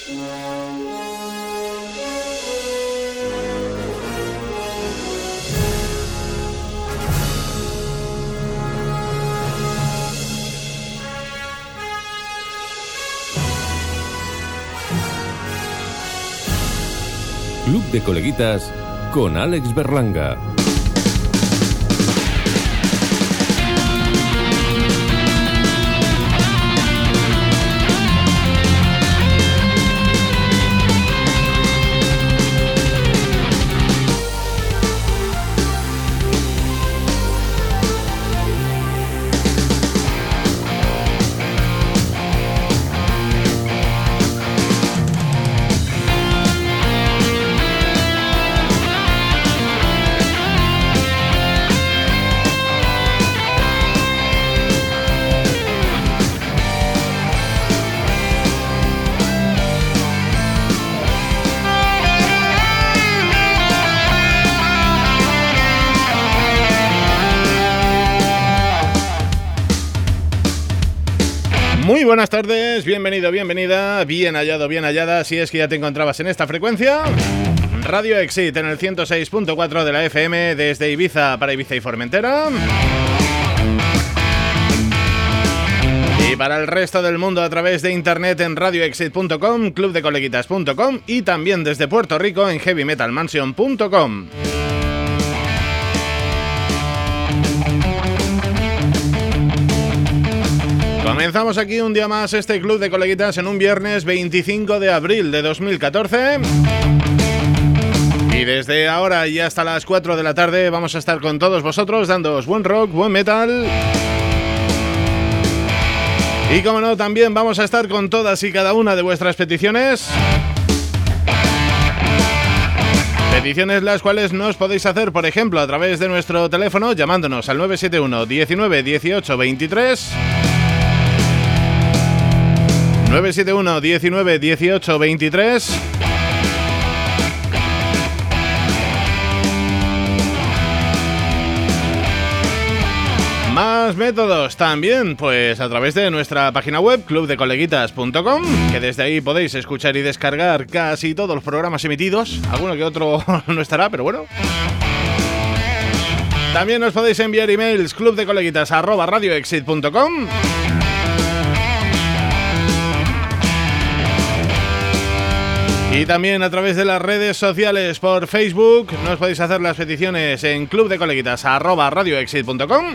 Club de Coleguitas con Alex Berlanga. Muy buenas tardes, bienvenido, bienvenida, bien hallado, bien hallada, si es que ya te encontrabas en esta frecuencia. Radio Exit en el 106.4 de la FM desde Ibiza para Ibiza y Formentera. Y para el resto del mundo a través de internet en radioexit.com, clubdecoleguitas.com y también desde Puerto Rico en heavymetalmansion.com. Comenzamos aquí un día más este Club de Coleguitas en un viernes 25 de abril de 2014. Y desde ahora y hasta las 4 de la tarde vamos a estar con todos vosotros dándoos buen rock, buen metal. Y como no, también vamos a estar con todas y cada una de vuestras peticiones. Peticiones las cuales nos podéis hacer, por ejemplo, a través de nuestro teléfono llamándonos al 971 19 18 23. 971 19 18 23. Más métodos también, pues a través de nuestra página web clubdecoleguitas.com, que desde ahí podéis escuchar y descargar casi todos los programas emitidos. Alguno que otro no estará, pero bueno. También nos podéis enviar emails clubdecoleguitas@radioexit.com. Y también a través de las redes sociales por Facebook nos podéis hacer las peticiones en clubdecoleguitas@radioexit.com.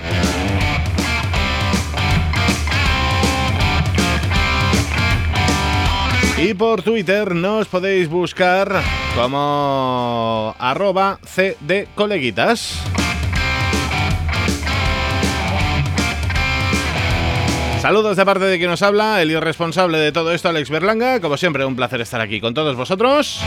Y por Twitter nos podéis buscar como @cdcoleguitas. Saludos de parte de quien nos habla, el irresponsable de todo esto, Alex Berlanga. Como siempre, un placer estar aquí con todos vosotros.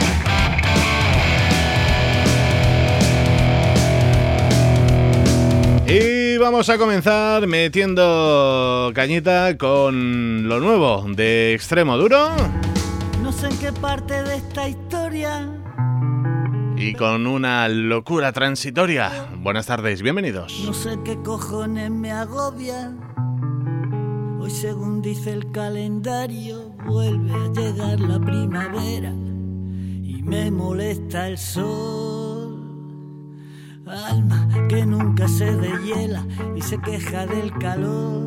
Y vamos a comenzar metiendo cañita con lo nuevo de Extremo Duro. No sé en qué parte de esta historia. Y con una locura transitoria. Buenas tardes, bienvenidos. No sé qué cojones me agobia. Hoy, según dice el calendario, vuelve a llegar la primavera y me molesta el sol. Alma que nunca se deshiela y se queja del calor.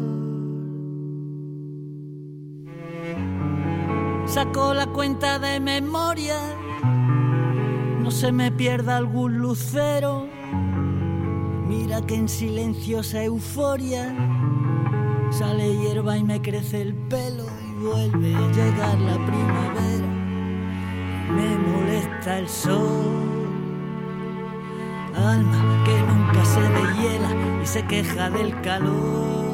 Saco la cuenta de memoria, no se me pierda algún lucero. Mira que en silenciosa euforia sale hierba y me crece el pelo y vuelve a llegar la primavera. Me molesta el sol. Alma que nunca se deshiela y se queja del calor.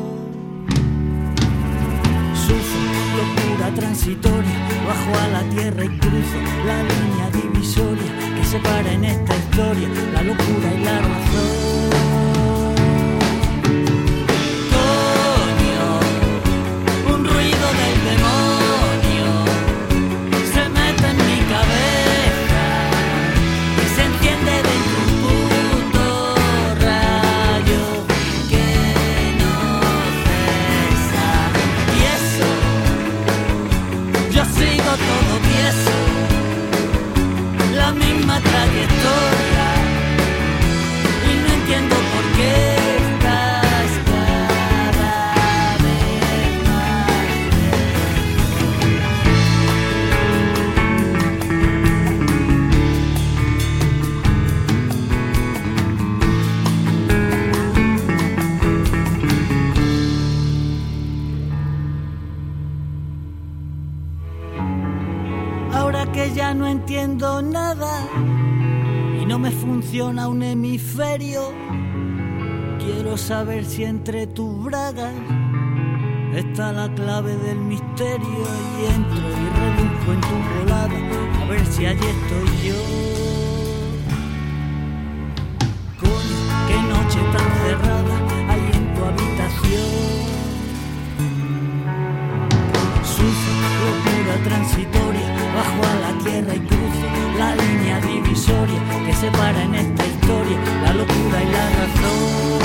Sufro locura transitoria, bajo a la tierra y cruzo la línea divisoria que separa en esta historia la locura y la razón. Todo ahora que ya no entiendo nada y no me funciona un hemisferio, quiero saber si entre tus bragas está la clave del misterio. Y entro y rebusco en tu volada a ver si allí estoy yo. Coño, qué noche tan cerrada hay en tu habitación. Sufro locura transitoria, bajo a la tierra y cruzo la línea divisoria que separa en esta historia la locura y la razón.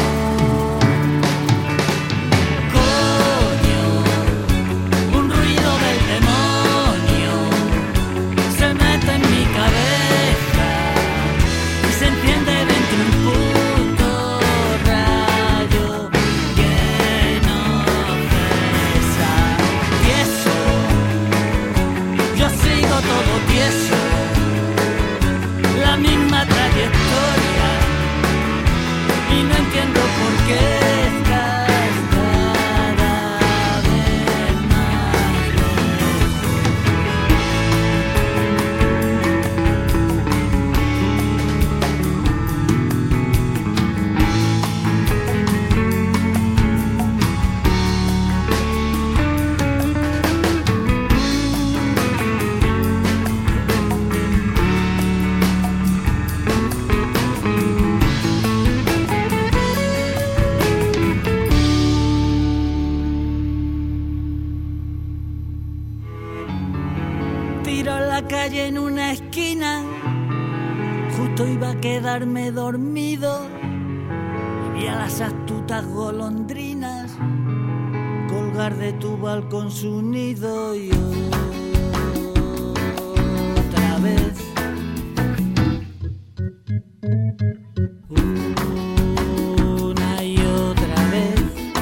Coño, un ruido del demonio se mete en mi cabeza y se entiende dentro un puto rayo que no cesa. Tieso, yo sigo todo tieso, la misma trayectoria, y no entiendo por qué estás cada vez más lejos. Tiro a la calle en una esquina, justo iba a quedarme dormido y vi a las astutas golondrinas colgar de tu balcón su nido. Y otra vez una y otra vez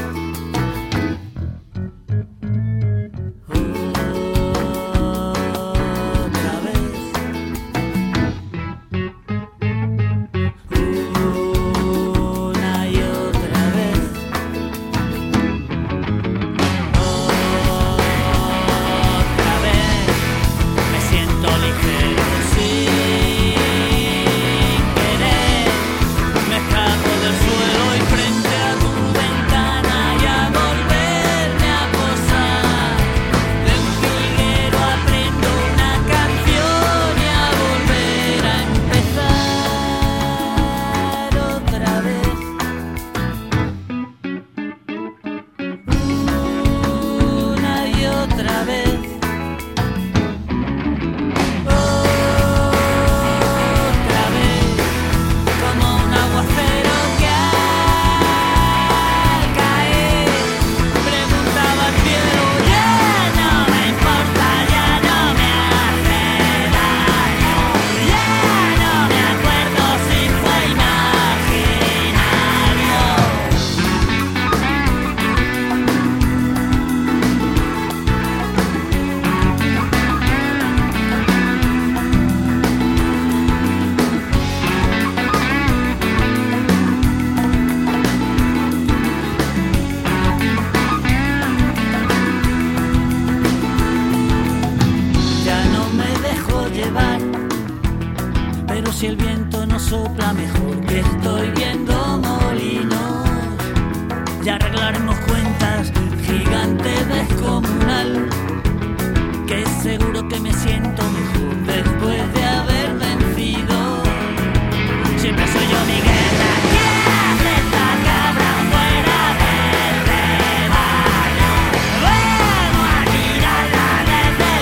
si el viento no sopla mejor, que estoy viendo molinos. Ya arreglaremos cuentas, gigante descomunal, que seguro que me siento mejor después de haber vencido. Siempre soy yo mi guerra. ¿Quién es esta cabra fuera del rebaño? Vamos a tirarla desde el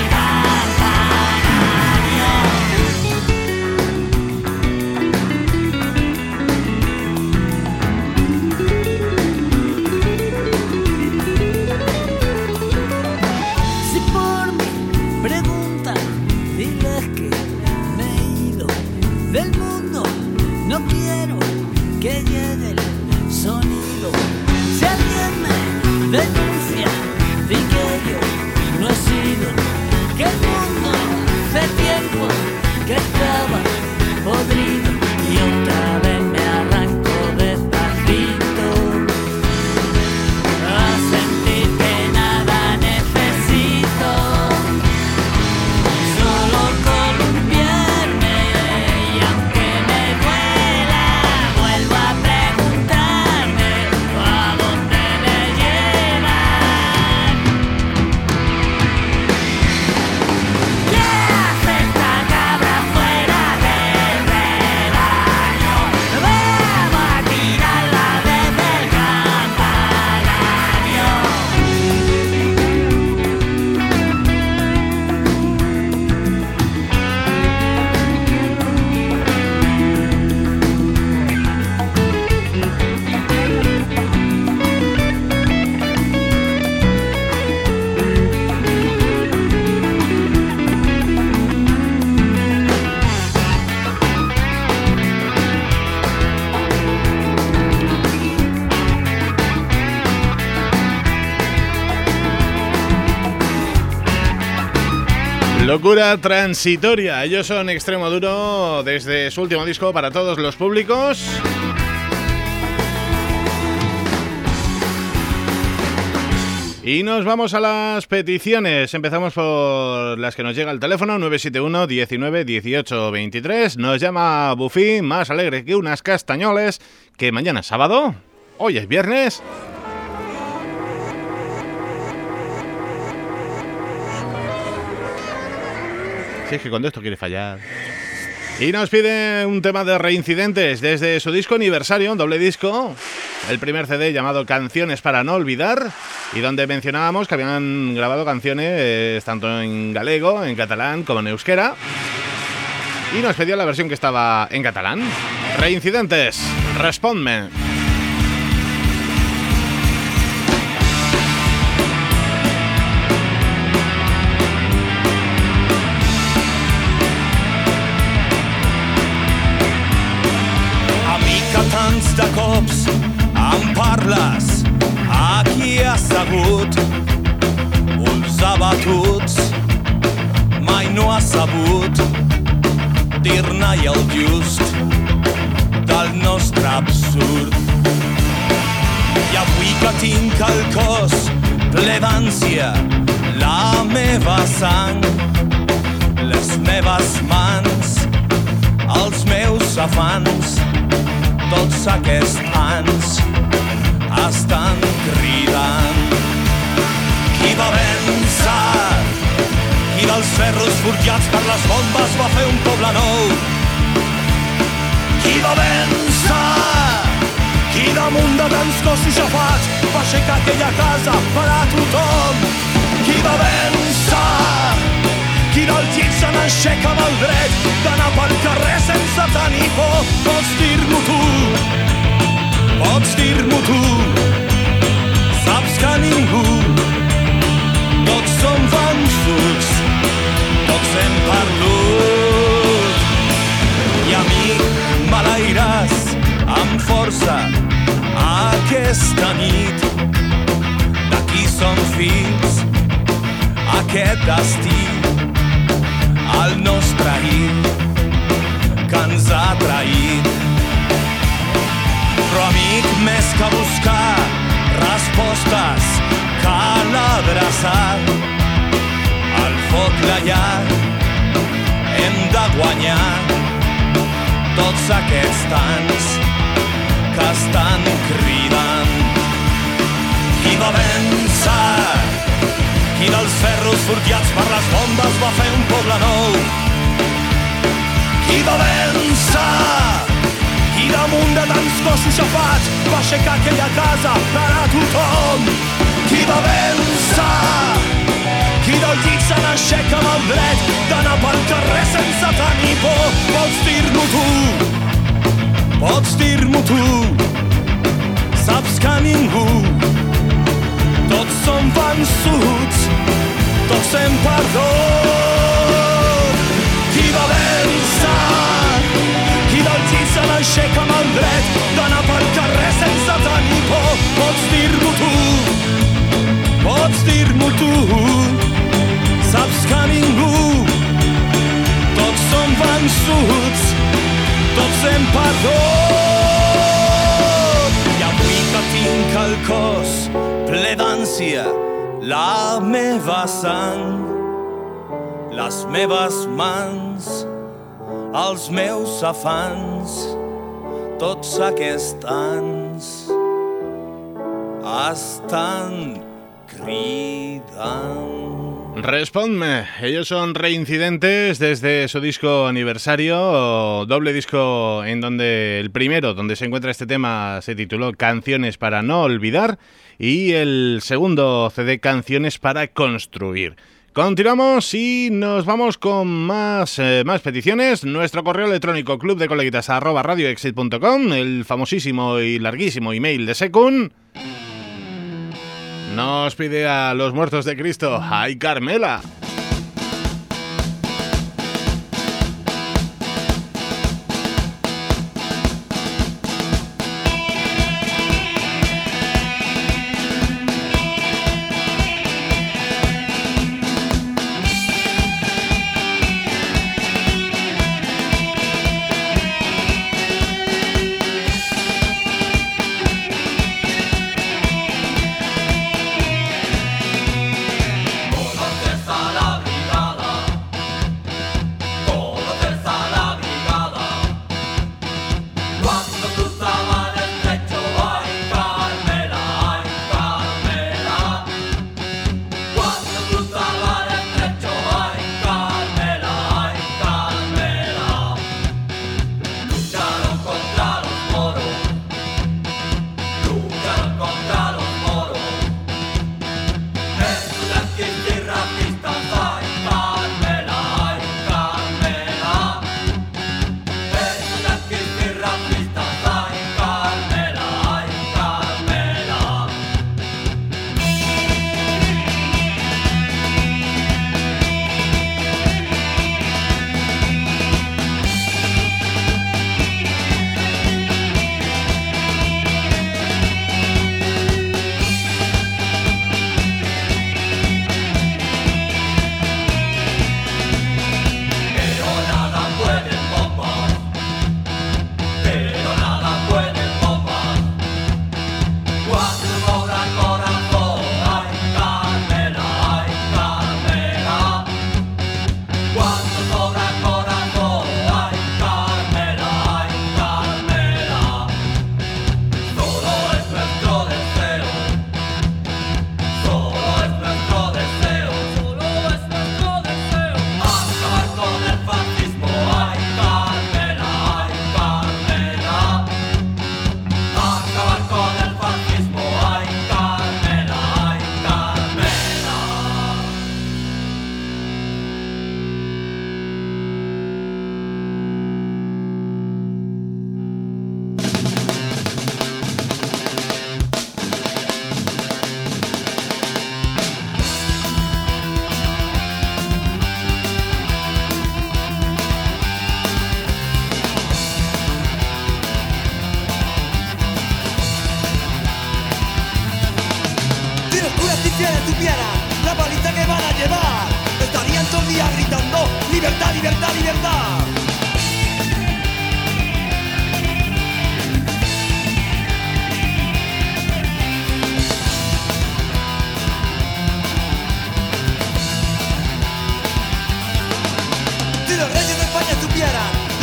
campanario. Si por mí preguntan Locura transitoria. Ellos son Extremoduro desde su último disco para todos los públicos. Y nos vamos a las peticiones. Empezamos por las que nos llega al teléfono 971 19 18 23. Nos llama Buffy, más alegre que unas castañoles, que mañana es sábado, hoy es viernes. Si es que cuando esto quiere fallar. Y nos pide un tema de Reincidentes desde su disco aniversario, un doble disco, el primer CD llamado Canciones para no olvidar, y donde mencionábamos que habían grabado canciones tanto en galego, en catalán como en euskera, y nos pedía la versión que estaba en catalán. Reincidentes, respondme. De cops em parles aquí assegut, ulls abatuts, mai no has sabut dir-ne i el just del nostre absurd. I avui que tinc el cos ple d'ànsia, la meva sang, les meves mans, els meus afans, tots aquests anys estan cridant. Qui va vèncer? Qui dels ferros forjats per les bombes va fer un poble nou? Qui va vèncer? Qui damunt de tants cossos xafats va aixecar aquella casa per a tothom? Qui va vèncer? Qui del llit se n'aixeca amb el dret d'anar pel carrer sense tenir por? Pots dir-m'ho tu, pots dir-m'ho tu. Saps que ningú, tots som vençuts, tots hem perdut. I amic, maleiràs amb força aquesta nit. De qui som fills, aquest destí, el nostre ahir que ens ha traït. Però amic, més que buscar respostes, cal adreçar al foc la llar. Hem de guanyar tots aquests anys que estan cridant. Qui va vèncer? Qui dels ferros forjats per les bombes va fer un poble nou? Qui va vèncer? Qui damunt de tants cossos xafats va aixecar aquella casa per a tothom? Qui va vèncer? Qui del llit se n'aixeca amb el dret d'anar pel carrer sense tenir por? Pots dir-m'ho tu, pots dir-m'ho tu. Saps que ningú, tots som vençuts, tots hem perdut. Qui va vèncer? Qui del llit se n'aixeca amb el dret d'anar pel carrer sense tenir por? Pots dir-m'ho tu, pots dir-m'ho tu. Saps que ningú, tots som vençuts, tots hem perdut. I avui que tinc el cos ple d'ànsia, la meva sang, les meves mans, els meus afans, tots aquests anys estan cridant. Respondme, ellos son Reincidentes desde su disco aniversario, doble disco en donde el primero, donde se encuentra este tema, se tituló Canciones para no olvidar, y el segundo CD, Canciones para construir. Continuamos y nos vamos con más peticiones. Nuestro correo electrónico clubdecoleguitas@radioexit.com, el famosísimo y larguísimo email de Secun. Nos pide a Los Muertos de Cristo, ¡ay Carmela!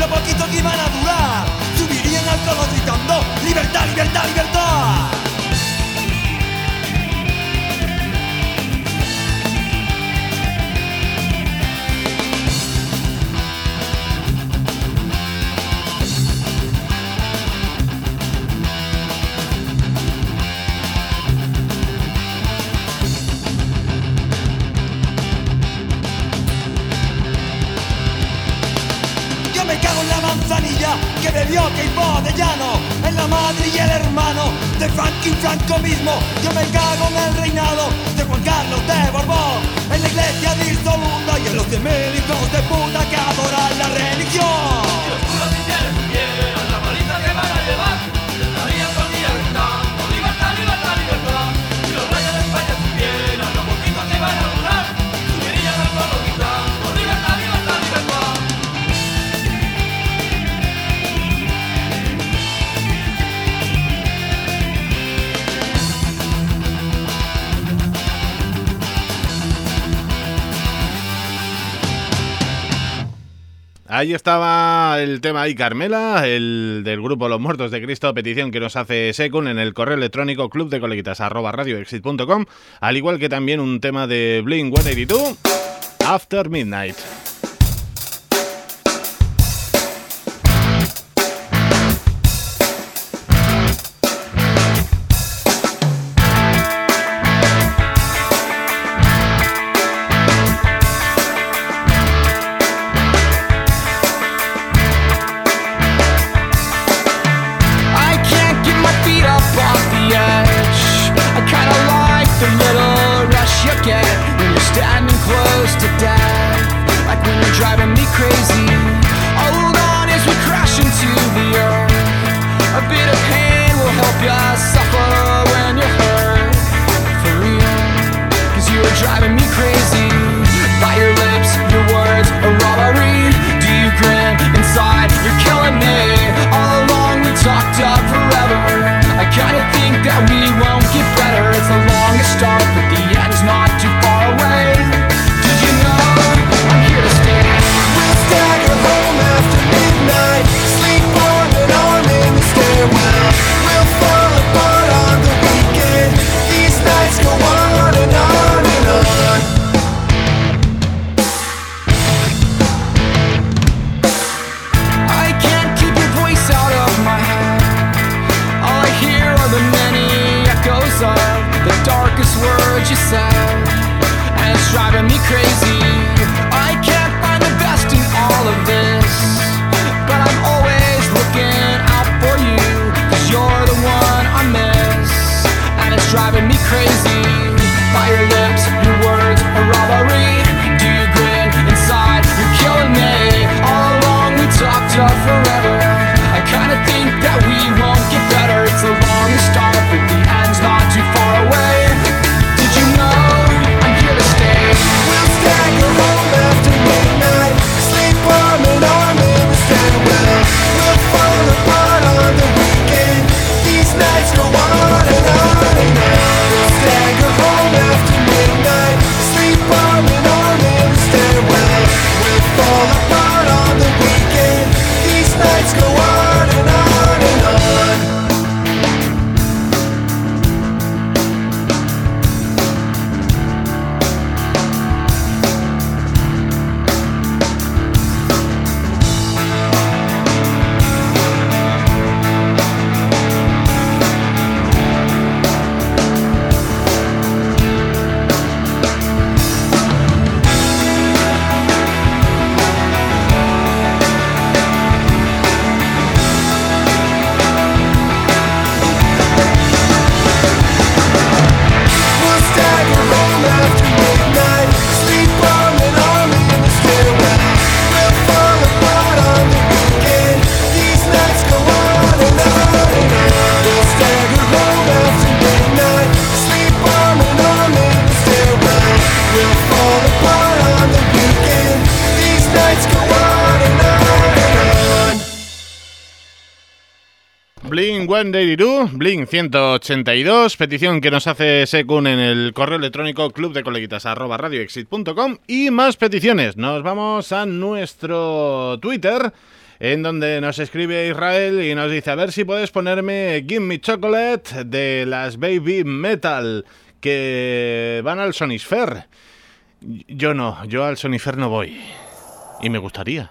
lo poquito que iban a durar. Subirían al trono gritando libertad, libertad, libertad. Que bebió Queipo de Llano, en la madre y el hermano de Franklin Franco mismo. Yo me cago en el reinado de Juan Carlos de Borbón, en la iglesia disolunda y en los 100.000 hijos de puta que adoran la religión. Si los curas cristianos supieran la paliza que van a llevar, estarían con día gritando libertad, libertad, libertad. Si los reyes de España supieran lo poquito que van a durar, subirían al trono gritando libertad, libertad, libertad. Ahí estaba el tema ahí, Carmela, el del grupo Los Muertos de Cristo, petición que nos hace Sekun en el correo electrónico clubdecoleguitas@radioexit.com, al igual que también un tema de Blink-182, After Midnight. Blink-182, Blink-182, petición que nos hace Sekun en el correo electrónico clubdecoleguitas@radioexit.com. Y más peticiones, nos vamos a nuestro Twitter, en donde nos escribe Israel y nos dice: a ver si puedes ponerme Give Me Chocolate de las Baby Metal, que van al Sonisphere. Yo al Sonisphere no voy, y me gustaría.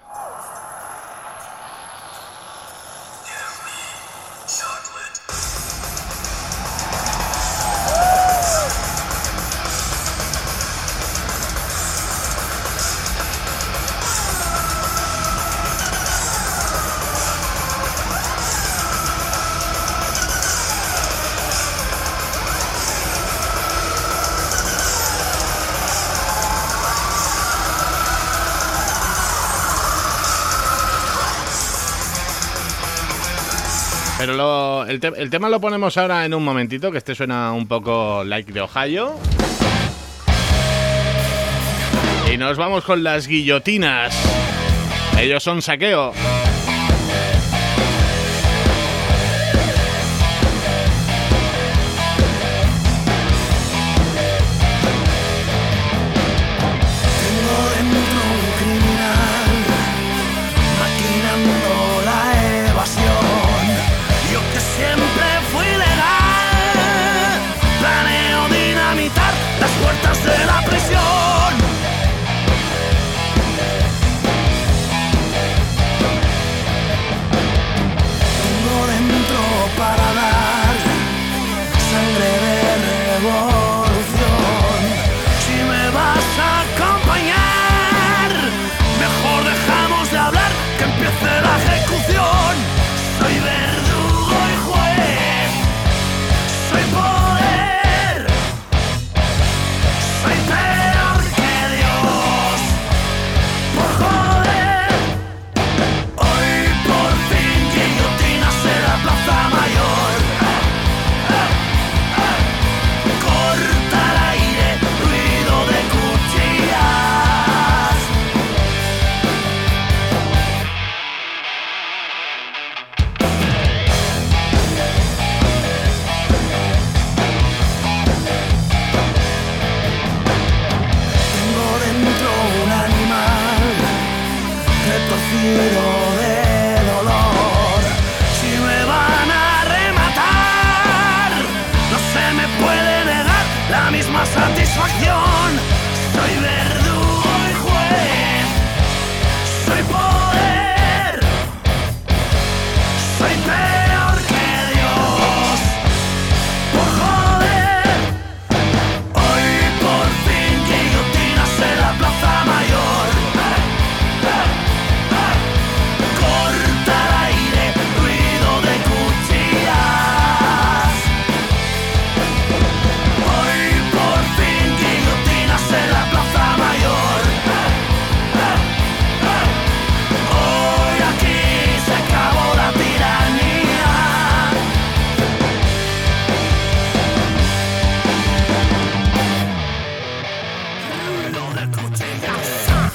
Pero el tema lo ponemos ahora en un momentito, que este suena un poco like de Ohio. Y nos vamos con las Guillotinas. Ellos son Saqueo. De la prisión, tengo dentro para dar sangre de revolución. Si me vas a acompañar, mejor dejamos de hablar, que empiece la ejecución. Soy verdugo y juez, soy poder, soy peor que Dios, por joder. Hoy por fin guillotinas en la Plaza Mayor. Corta el aire, ruido de cuchillas. Tengo dentro un animal retorcido de dolor. Si me van a rematar, no se me puede negar la misma satisfacción. Soy verdugo y juez, soy poder, soy peor que Dios, por joder. Hoy por fin guillotinas en la Plaza Mayor. Corta el aire, ruido de cuchillas. Hoy por fin guillotinas en la Plaza Mayor. Hoy aquí se acabó la tiranía. Ruido de cuchillas.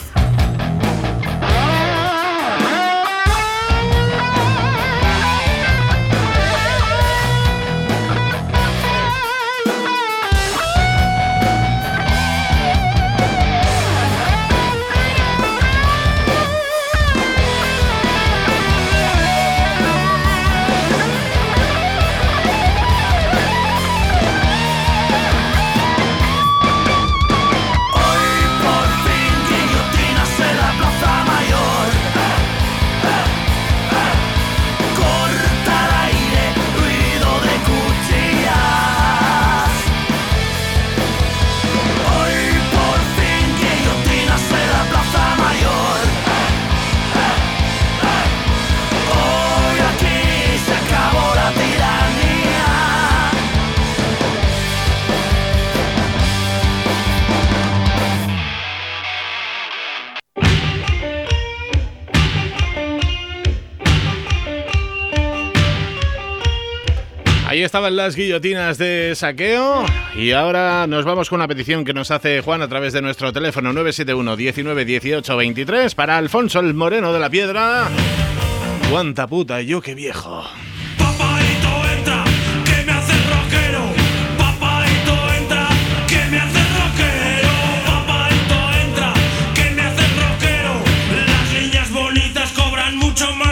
Hoy por fin guillotinas en la Plaza Mayor. Corta el aire, ruido de cuchillas. Hoy por fin guillotinas en la Plaza Mayor. Hoy aquí se acabó la tiranía. Ahí estaban las Guillotinas de Saqueo. Y ahora nos vamos con una petición que nos hace Juan a través de nuestro teléfono 971 19 18 23 para Alfonso el Moreno de la Piedra. Cuánta puta, yo qué viejo. Papaito entra, que me hace rockero. Papaito entra, que me hace rockero. Papaito entra, que me hace rockero. Las niñas bonitas cobran mucho más.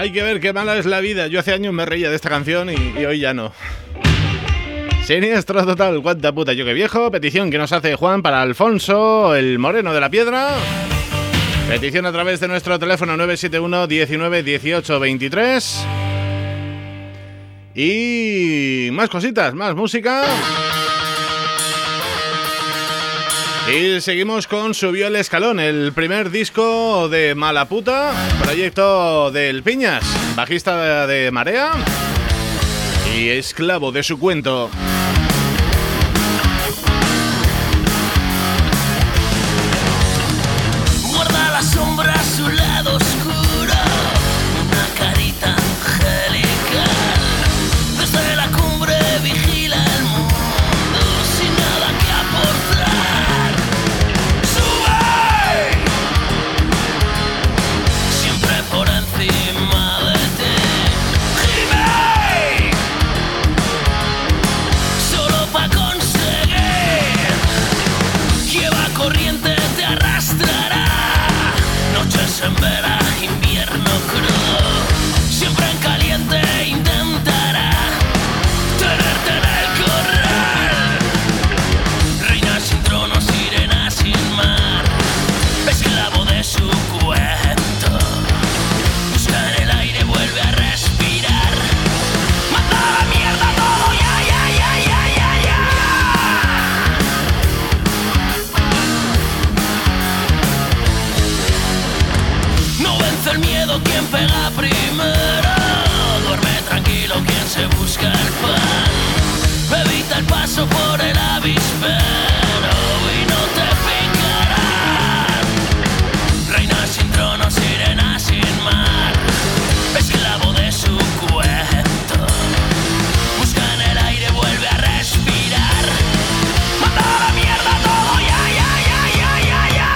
Hay que ver qué mala es la vida. Yo hace años me reía de esta canción y hoy ya no. Siniestro total, cuánta puta yo que viejo. Petición que nos hace Juan para Alfonso, el moreno de la piedra. Petición a través de nuestro teléfono 971 19 18 23. Y más cositas, más música. Y seguimos con Subió el Escalón, el primer disco de Malaputa, proyecto del Piñas, bajista de Marea y esclavo de su cuento. Guarda la sombra a su lado oscuro, una carita angelical. Desde la cumbre vigila el mundo sin nada que aportar. ¡Sube! Siempre por encima de ti. ¡Gime! Solo pa' conseguir que va corriente te arrastrará. Noches en vera, invierno crudo, siempre en caliente intentará tenerte en el corral. Reina sin trono, sirena sin mar, esclavo de su cuento. Busca en el aire, vuelve a respirar. Manda a la mierda todo, ya, ya, ya, ya, ya, ya. No vence el miedo quien pega primero. Duerme tranquilo quien se busca el pan. Evita el paso por el avispero y no te picarán. Reina sin trono, sirena sin mar, esclavo de su cuento. Busca en el aire, vuelve a respirar. Manda a la mierda todo, ya, ya, ya, ya, ya, ya.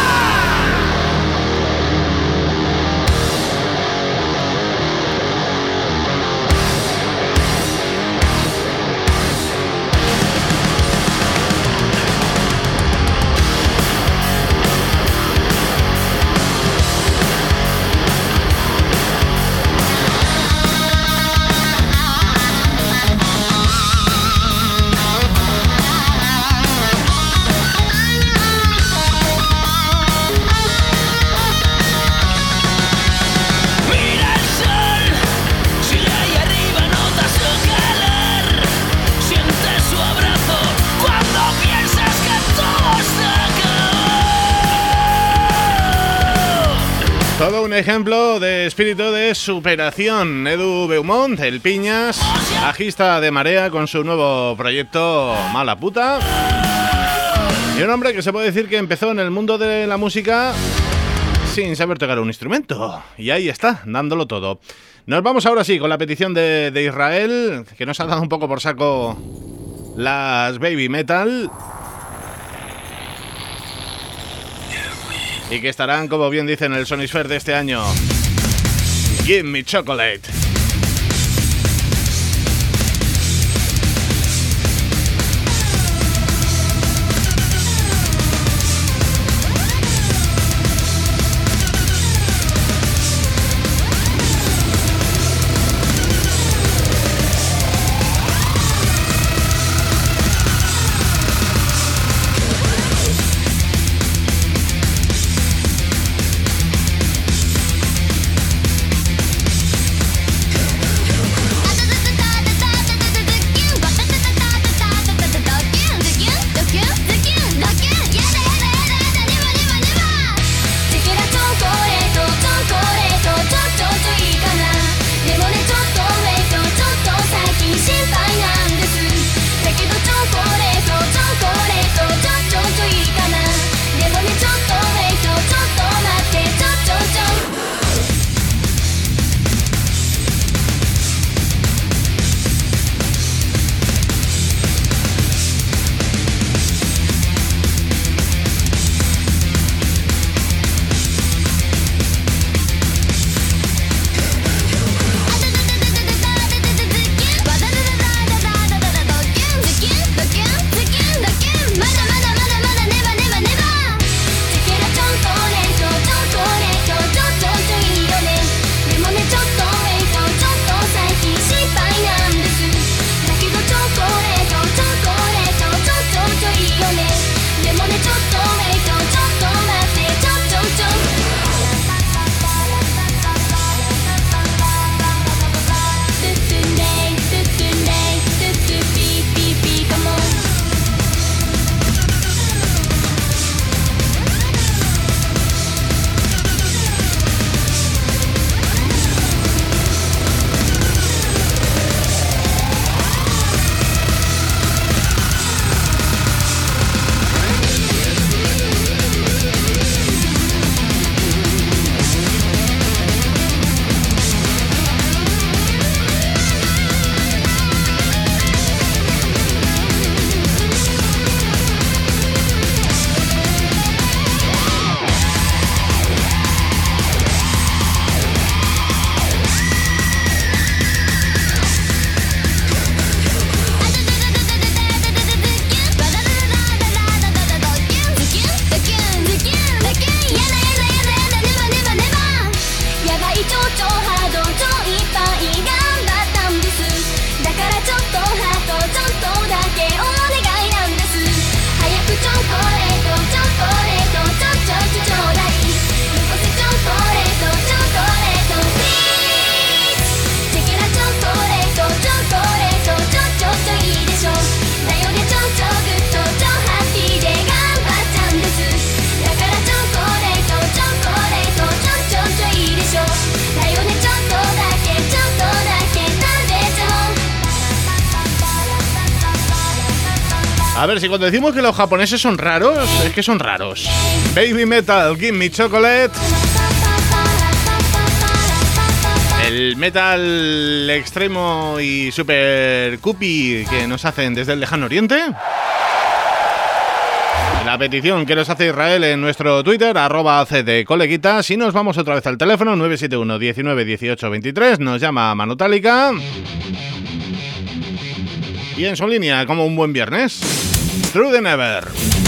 Mira el sol, sigue ahí arriba, nota su calor. Siente su abrazo cuando piensas que todo se acabó. Todo un ejemplo de espíritu de superación. Edu Beaumont, el Piñas, bajista de Marea con su nuevo proyecto Malaputa. Y un hombre que se puede decir que empezó en el mundo de la música sin saber tocar un instrumento. Y ahí está, dándolo todo. Nos vamos ahora sí con la petición de Israel, que nos ha dado un poco por saco las Baby Metal. Y que estarán, como bien dicen, en el Sonisphere de este año. Give me chocolate. A ver, si cuando decimos que los japoneses son raros, es que son raros. Baby Metal, Give Me Chocolate. El metal extremo y super cupi que nos hacen desde el lejano oriente. La petición que nos hace Israel en nuestro Twitter, @cdcoleguitas. Y nos vamos otra vez al teléfono, 971 19 18 23. Nos llama Manutálica. Y en su línea, como un buen viernes, Through the Never.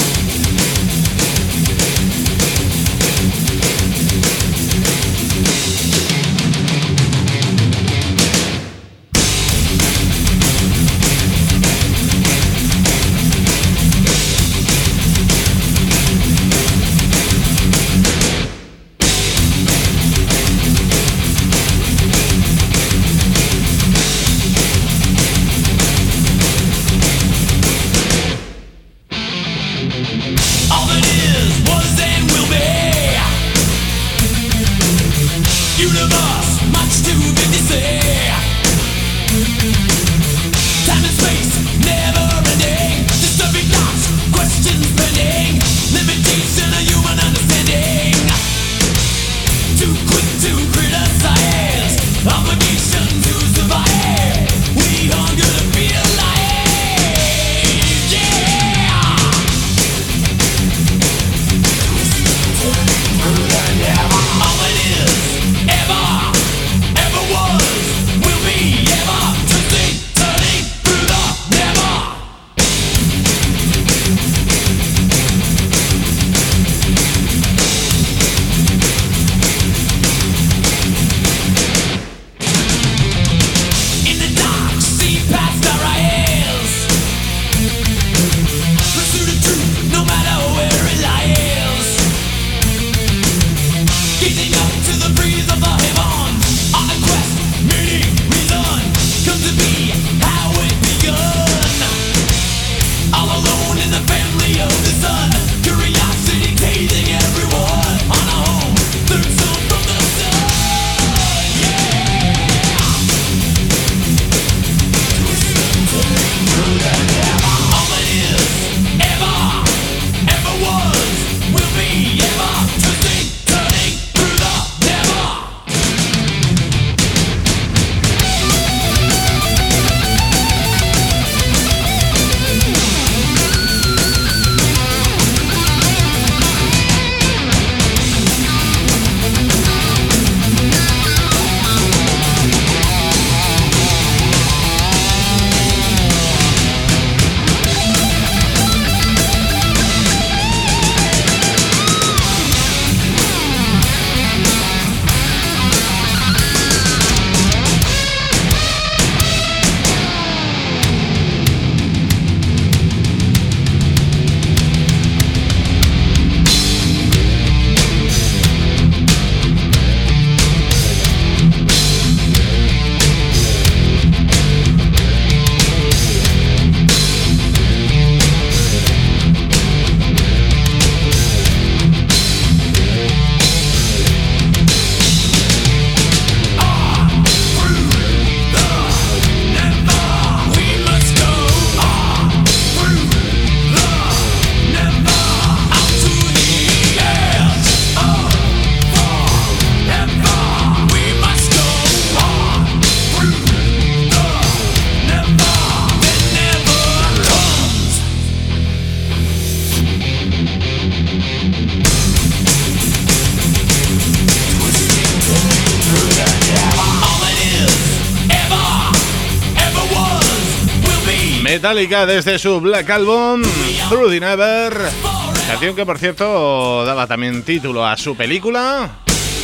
Metallica desde su Black Album, Through the Never. Canción que, por cierto, daba también título a su película.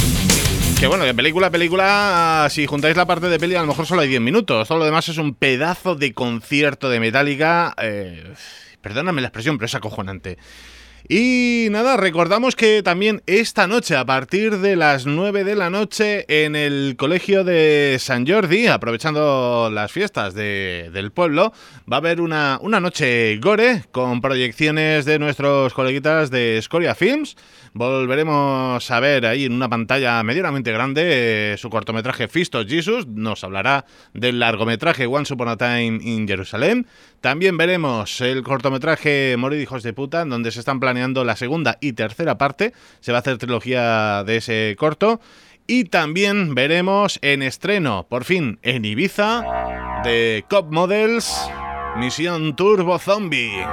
Que bueno, de película, si juntáis la parte de peli, a lo mejor solo hay 10 minutos. Todo lo demás es un pedazo de concierto de Metallica. Perdóname la expresión, pero es acojonante. Y nada, recordamos que también esta noche, a partir de las 9 de la noche, en el colegio de Sant Jordi, aprovechando las fiestas del pueblo, va a haber una noche gore con proyecciones de nuestros coleguitas de Escoria Films. Volveremos a ver ahí en una pantalla medianamente grande su cortometraje Feast of Jesus. Nos hablará del largometraje Once Upon a Time in Jerusalem. También veremos el cortometraje Morir hijos de puta, donde se están planeando la segunda y tercera parte. Se va a hacer trilogía de ese corto. Y también veremos en estreno, por fin, en Ibiza, de Cop Models, Misión Turbo Zombie.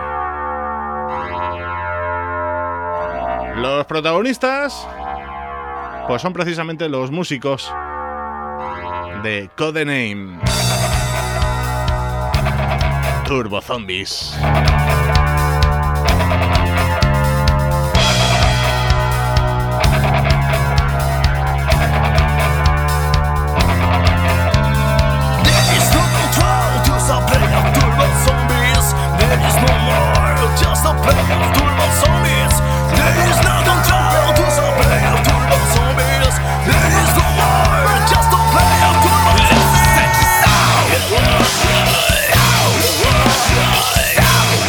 Los protagonistas pues son precisamente los músicos de Codename Turbo Zombies. Yeah.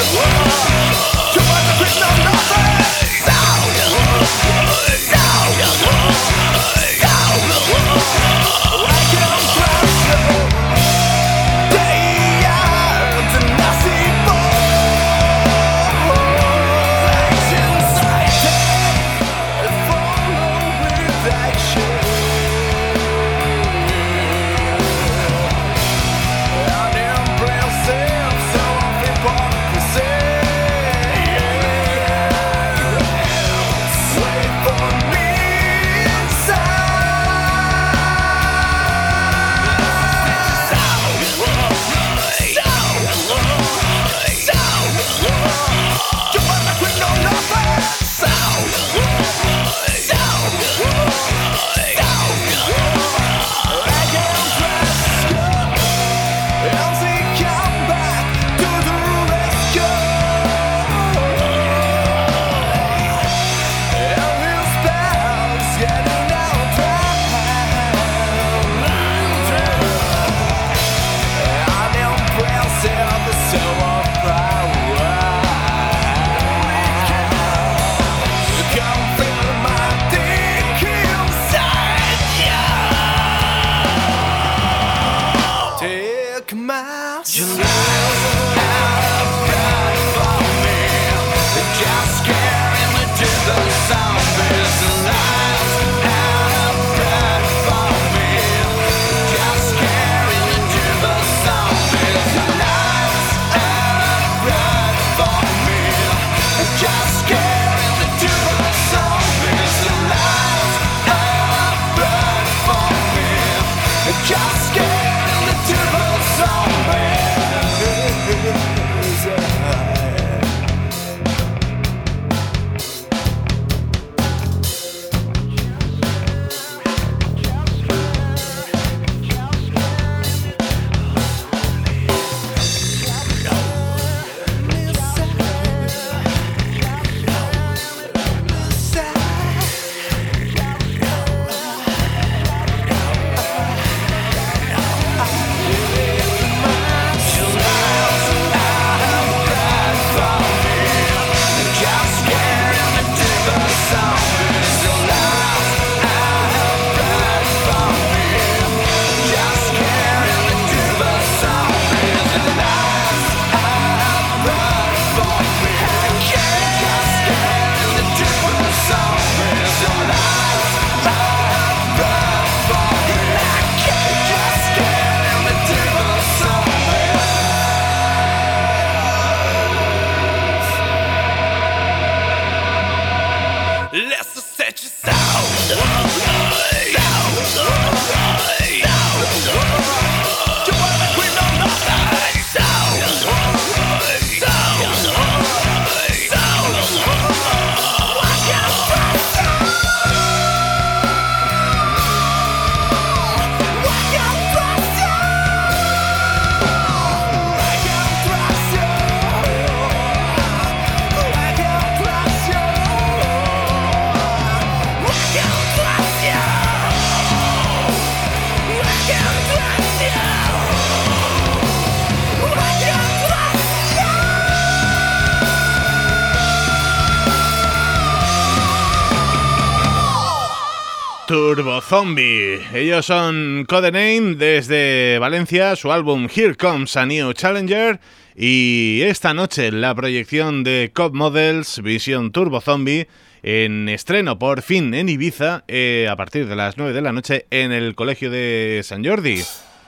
Turbo Zombie. Ellos son Codename desde Valencia, su álbum Here Comes a New Challenger. Y esta noche la proyección de Cop Models, Visión Turbo Zombie, en estreno por fin en Ibiza, a partir de las 9 de la noche en el Colegio de Sant Jordi.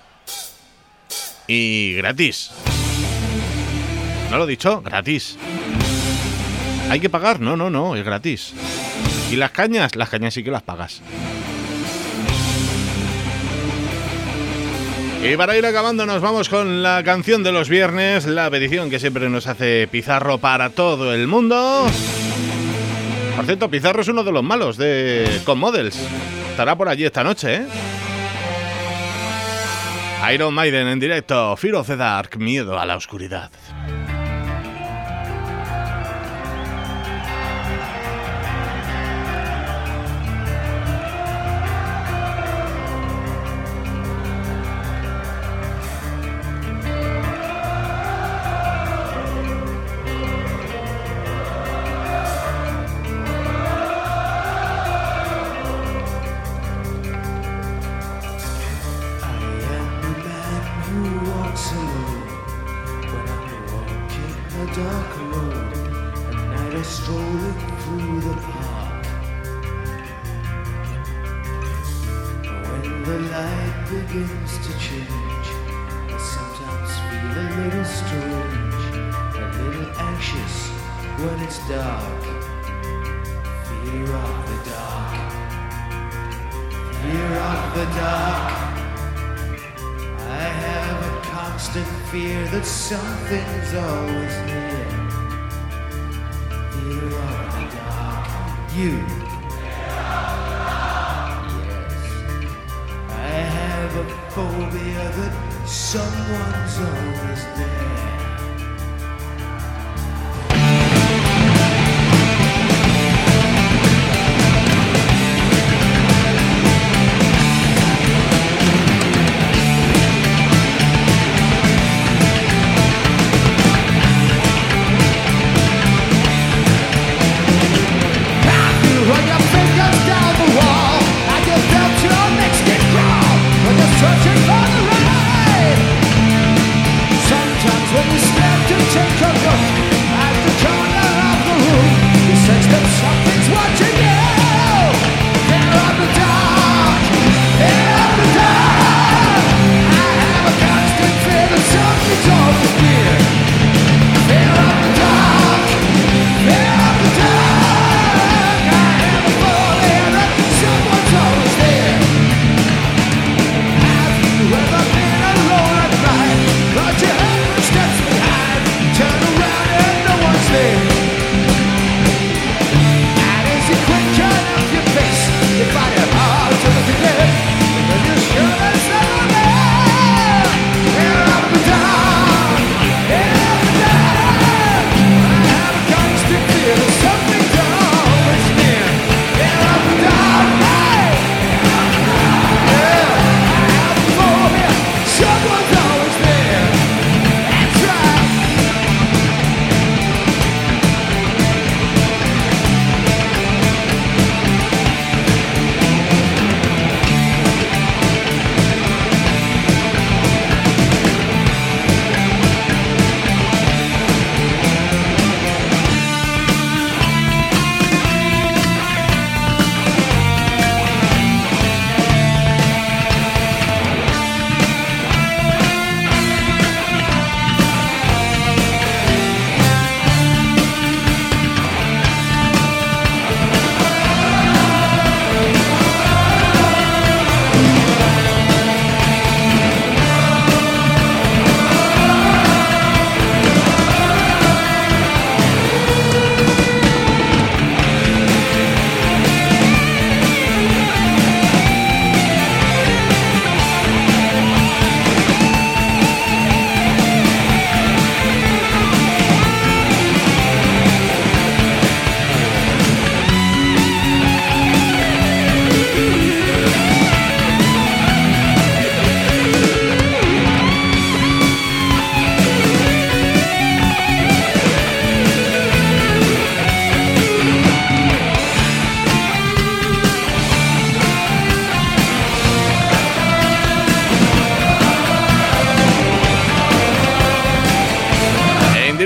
Y gratis. ¿No lo he dicho? Gratis. ¿Hay que pagar? No, es gratis. ¿Y las cañas? Las cañas sí que las pagas. Y para ir acabando nos vamos con la canción de los viernes, la petición que siempre nos hace Pizarro para todo el mundo. Por cierto, Pizarro es uno de los malos de Cop Models. Estará por allí esta noche, ¿eh? Iron Maiden en directo, Fear of the Dark, miedo a la oscuridad. Something's always there. Fear of the dark. You. Yes. I have a phobia that someone's always there. I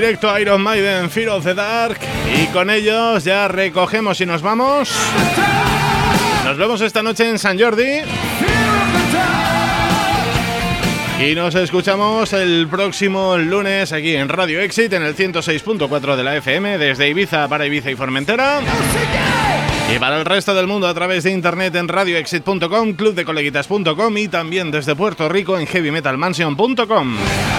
directo Iron Maiden, Fear of the Dark. Y con ellos ya recogemos y nos vamos. Nos vemos esta noche en San Jordi. Y nos escuchamos el próximo lunes aquí en Radio Exit, en el 106.4 de la FM, desde Ibiza para Ibiza y Formentera. Y para el resto del mundo a través de internet en radioexit.com, clubdecoleguitas.com y también desde Puerto Rico en heavymetalmansion.com.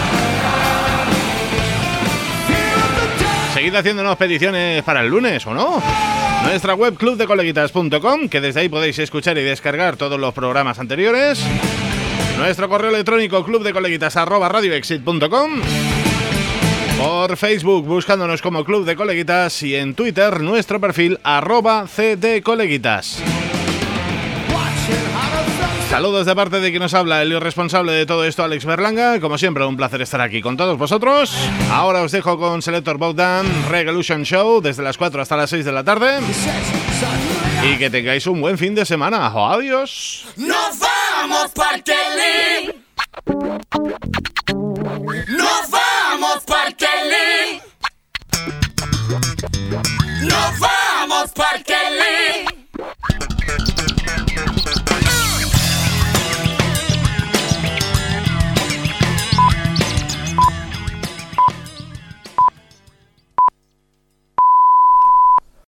Seguid haciéndonos peticiones para el lunes, ¿o no? Nuestra web clubdecoleguitas.com, que desde ahí podéis escuchar y descargar todos los programas anteriores. Nuestro correo electrónico clubdecoleguitas@radioexit.com. Por Facebook buscándonos como Club de Coleguitas y en Twitter nuestro perfil @cdcoleguitas. Saludos de parte de quien nos habla, el irresponsable de todo esto, Alex Berlanga. Como siempre, un placer estar aquí con todos vosotros. Ahora os dejo con Selector Bogdan, Revolution Show, desde las 4 hasta las 6 de la tarde. Y que tengáis un buen fin de semana. ¡Adiós! ¡Nos vamos, Parque Lee!